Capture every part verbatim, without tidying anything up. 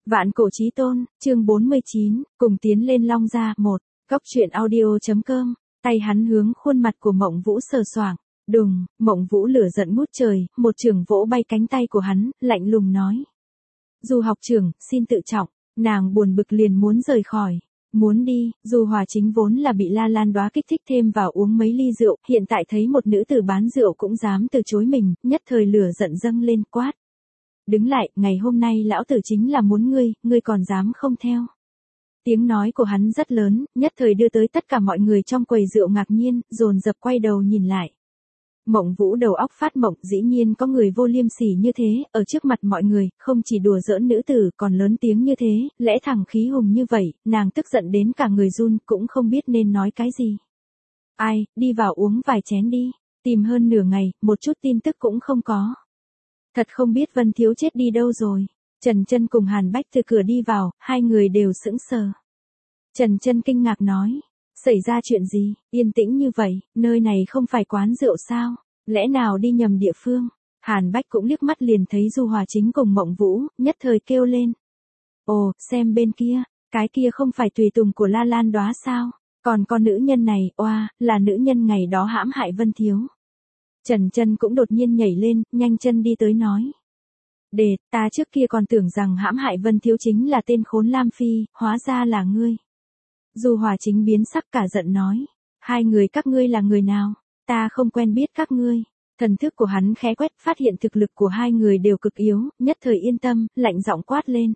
Vạn cổ chí tôn, chương bốn mươi chín, cùng tiến lên Long Gia, một, Góc truyện audio.com, tay hắn hướng khuôn mặt của Mộng Vũ sờ soạng, đùng, Mộng Vũ lửa giận ngút trời, một trường vỗ bay cánh tay của hắn, lạnh lùng nói. Du học trưởng, xin tự trọng, nàng buồn bực liền muốn rời khỏi. Muốn đi, Du Hòa Chính vốn là bị La Lan Đóa kích thích thêm vào uống mấy ly rượu, hiện tại thấy một nữ tử bán rượu cũng dám từ chối mình, nhất thời lửa giận dâng lên quát. Đứng lại, ngày hôm nay lão tử chính là muốn ngươi, ngươi còn dám không theo. Tiếng nói của hắn rất lớn, nhất thời đưa tới tất cả mọi người trong quầy rượu ngạc nhiên, dồn dập quay đầu nhìn lại. Mộng Vũ đầu óc phát mộng, dĩ nhiên có người vô liêm sỉ như thế, ở trước mặt mọi người, không chỉ đùa giỡn nữ tử, còn lớn tiếng như thế, lẽ thẳng khí hùng như vậy, nàng tức giận đến cả người run, cũng không biết nên nói cái gì. Ai, đi vào uống vài chén đi, tìm hơn nửa ngày, một chút tin tức cũng không có. Thật không biết Vân Thiếu chết đi đâu rồi. Trần Chân cùng Hàn Bách từ cửa đi vào, hai người đều sững sờ. Trần Chân kinh ngạc nói, xảy ra chuyện gì, yên tĩnh như vậy, nơi này không phải quán rượu sao, lẽ nào đi nhầm địa phương. Hàn Bách cũng liếc mắt liền thấy Du Hòa Chính cùng Mộng Vũ, nhất thời kêu lên. Ồ, xem bên kia, cái kia không phải tùy tùng của La Lan Đóa sao, còn con nữ nhân này, oa, là nữ nhân ngày đó hãm hại Vân Thiếu. Trần Chân cũng đột nhiên nhảy lên, nhanh chân đi tới nói. Để, ta trước kia còn tưởng rằng hãm hại Vân Thiếu chính là tên khốn Lam Phi, hóa ra là ngươi. Du Hòa Chính biến sắc cả giận nói. Hai người các ngươi là người nào? Ta không quen biết các ngươi. Thần thức của hắn khẽ quét phát hiện thực lực của hai người đều cực yếu, nhất thời yên tâm, lạnh giọng quát lên.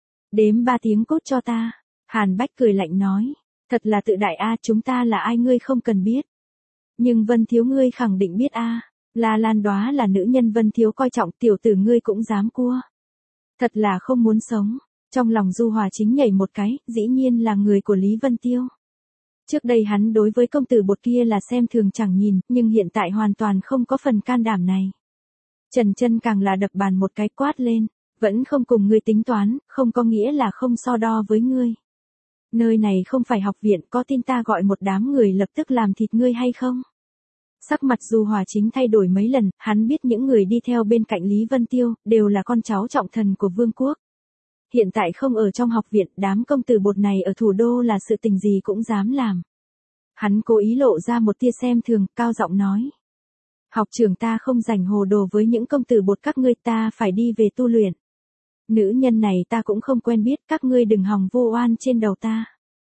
Đếm ba tiếng cốt cho ta. Hàn Bách cười lạnh nói. Thật là tự đại a, chúng ta là ai ngươi không cần biết. Nhưng Vân Thiếu ngươi khẳng định biết a, à. La Lan Đóa là nữ nhân Vân Thiếu coi trọng, tiểu tử ngươi cũng dám cua. Thật là không muốn sống. Trong lòng Du Hòa Chính nhảy một cái, dĩ nhiên là người của Lý Vân Tiêu. Trước đây hắn đối với công tử bột kia là xem thường chẳng nhìn, nhưng hiện tại hoàn toàn không có phần can đảm này. Trần Chân càng là đập bàn một cái quát lên, vẫn không cùng ngươi tính toán, không có nghĩa là không so đo với ngươi. Nơi này không phải học viện, có tin ta gọi một đám người lập tức làm thịt ngươi hay không? Sắc mặt Du Hòa Chính thay đổi mấy lần, hắn biết những người đi theo bên cạnh Lý Vân Tiêu, đều là con cháu trọng thần của vương quốc. Hiện tại không ở trong học viện, đám công tử bột này ở thủ đô là sự tình gì cũng dám làm. Hắn cố ý lộ ra một tia xem thường, cao giọng nói. Học trưởng ta không rảnh hồ đồ với những công tử bột các ngươi, ta phải đi về tu luyện. Nữ nhân này ta cũng không quen biết, các ngươi đừng hòng vô oan trên đầu ta.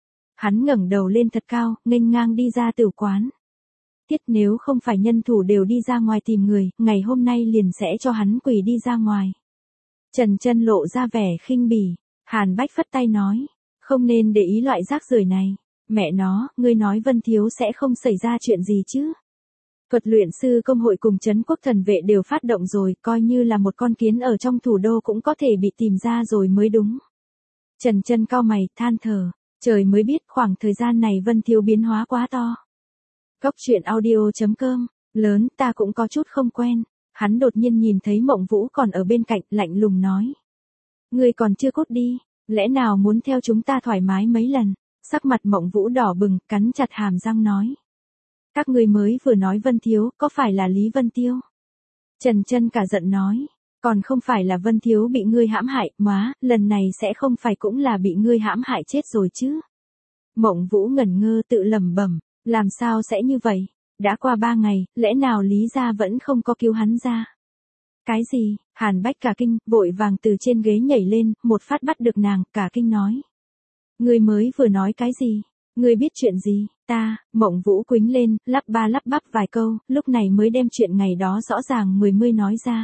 Hắn ngẩng đầu lên thật cao, nghênh ngang đi ra tử quán. Tiết nếu không phải nhân thủ đều đi ra ngoài tìm người, ngày hôm nay liền sẽ cho hắn quỳ đi ra ngoài. Trần Chân lộ ra vẻ khinh bỉ, Hàn Bách phất tay nói, không nên để ý loại rác rưởi này, mẹ nó, ngươi nói Vân Thiếu sẽ không xảy ra chuyện gì chứ. Thuật luyện sư công hội cùng Trấn Quốc thần vệ đều phát động rồi, coi như là một con kiến ở trong thủ đô cũng có thể bị tìm ra rồi mới đúng. Trần Chân cau mày, than thở, trời mới biết khoảng thời gian này Vân Thiếu biến hóa quá to. Góc truyện audio.com, lớn ta cũng có chút không quen. Hắn đột nhiên nhìn thấy Mộng Vũ còn ở bên cạnh, lạnh lùng nói. Ngươi còn chưa cốt đi, lẽ nào muốn theo chúng ta thoải mái mấy lần? Sắc mặt Mộng Vũ đỏ bừng, cắn chặt hàm răng nói. Các ngươi mới vừa nói Vân Thiếu, có phải là Lý Vân Tiêu? Trần Chân cả giận nói. Còn không phải là Vân Thiếu bị ngươi hãm hại, má, lần này sẽ không phải cũng là bị ngươi hãm hại chết rồi chứ? Mộng Vũ ngẩn ngơ tự lẩm bẩm, làm sao sẽ như vậy? Đã qua ba ngày, lẽ nào Lý gia vẫn không có cứu hắn ra? Cái gì? Hàn Bách cả kinh, vội vàng từ trên ghế nhảy lên, một phát bắt được nàng, cả kinh nói. Ngươi mới vừa nói cái gì? Ngươi biết chuyện gì? Ta, Mộng Vũ quĩnh lên, lắp ba lắp bắp vài câu, lúc này mới đem chuyện ngày đó rõ ràng mười mươi nói ra.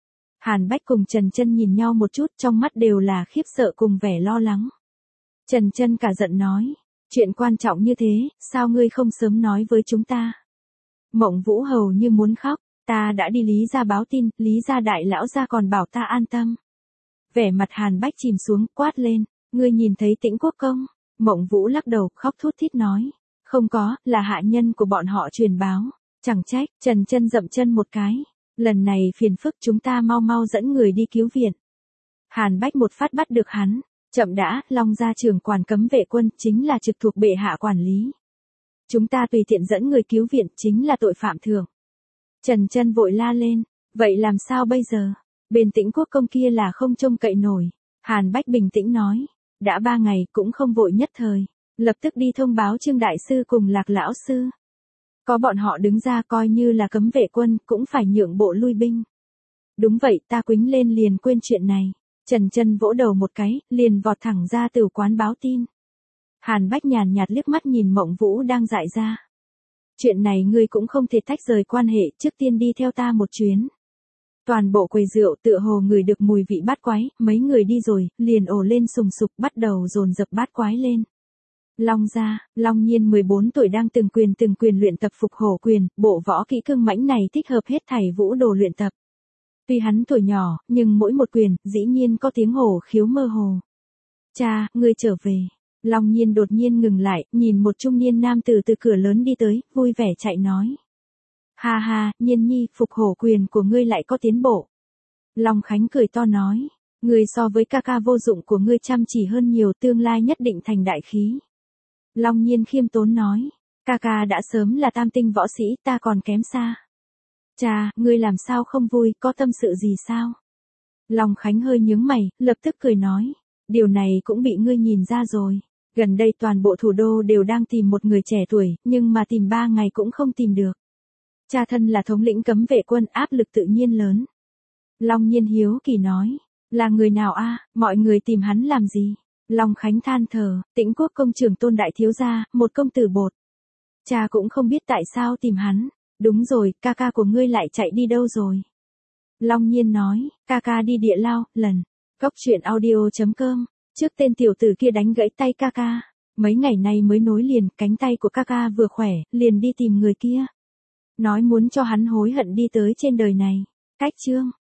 Hàn Bách cùng Trần Chân nhìn nhau một chút, trong mắt đều là khiếp sợ cùng vẻ lo lắng. Trần Chân cả giận nói. Chuyện quan trọng như thế, sao ngươi không sớm nói với chúng ta? Mộng Vũ hầu như muốn khóc, ta đã đi Lý gia báo tin, Lý gia đại lão gia còn bảo ta an tâm. Vẻ mặt Hàn Bách chìm xuống, quát lên, ngươi nhìn thấy Tĩnh Quốc công? Mộng Vũ lắc đầu, khóc thút thít nói, không có, là hạ nhân của bọn họ truyền báo, chẳng trách. Trần Chân dậm chân một cái, lần này phiền phức, chúng ta mau mau dẫn người đi cứu viện. Hàn Bách một phát bắt được hắn, chậm đã, Long gia trưởng quản cấm vệ quân, chính là trực thuộc bệ hạ quản lý. Chúng ta tùy tiện dẫn người cứu viện, chính là tội phạm thường. Trần Chân vội la lên, vậy làm sao bây giờ? Bên Tĩnh Quốc công kia là không trông cậy nổi. Hàn Bách bình tĩnh nói. Đã ba ngày cũng không vội nhất thời. Lập tức đi thông báo Trương Đại Sư cùng Lạc Lão Sư. Có bọn họ đứng ra coi như là cấm vệ quân, cũng phải nhượng bộ lui binh. Đúng vậy, ta quýnh lên liền quên chuyện này. Trần Chân vỗ đầu một cái, liền vọt thẳng ra tửu quán báo tin. Hàn Bách nhàn nhạt liếc mắt nhìn Mộng Vũ đang dại ra. Chuyện này ngươi cũng không thể tách rời quan hệ, trước tiên đi theo ta một chuyến. Toàn bộ quầy rượu tựa hồ người được mùi vị bát quái, mấy người đi rồi, liền ồ lên sùng sục bắt đầu dồn dập bát quái lên. Long gia, Long Nhiên mười bốn tuổi đang từng quyền từng quyền luyện tập phục hổ quyền, bộ võ kỹ cương mãnh này thích hợp hết thảy vũ đồ luyện tập. Tuy hắn tuổi nhỏ, nhưng mỗi một quyền, dĩ nhiên có tiếng hổ khiếu mơ hồ. Cha, ngươi trở về. Long Nhiên đột nhiên ngừng lại, nhìn một trung niên nam tử từ cửa lớn đi tới, vui vẻ chạy nói. Ha ha, Nhiên nhi, phục hổ quyền của ngươi lại có tiến bộ. Long Khánh cười to nói, ngươi so với ca ca vô dụng của ngươi chăm chỉ hơn nhiều, tương lai nhất định thành đại khí. Long Nhiên khiêm tốn nói, ca ca đã sớm là tam tinh võ sĩ, ta còn kém xa. Cha, ngươi làm sao không vui, có tâm sự gì sao? Long Khánh hơi nhướng mày, lập tức cười nói, điều này cũng bị ngươi nhìn ra rồi. Gần đây toàn bộ thủ đô đều đang tìm một người trẻ tuổi, nhưng mà tìm ba ngày cũng không tìm được. Cha thân là thống lĩnh cấm vệ quân, áp lực tự nhiên lớn. Long Nhiên hiếu kỳ nói, là người nào a? Mọi người tìm hắn làm gì? Long Khánh than thở, Tĩnh Quốc công trưởng Tôn đại thiếu gia, một công tử bột. Cha cũng không biết tại sao tìm hắn. Đúng rồi, ca ca của ngươi lại chạy đi đâu rồi? Long Nhiên nói, ca ca đi địa lao, lần. Cốc truyện audio chấm com. Trước tên tiểu tử kia đánh gãy tay ca ca. Mấy ngày nay mới nối liền, cánh tay của ca ca vừa khỏe, liền đi tìm người kia. Nói muốn cho hắn hối hận đi tới trên đời này. Cách chương.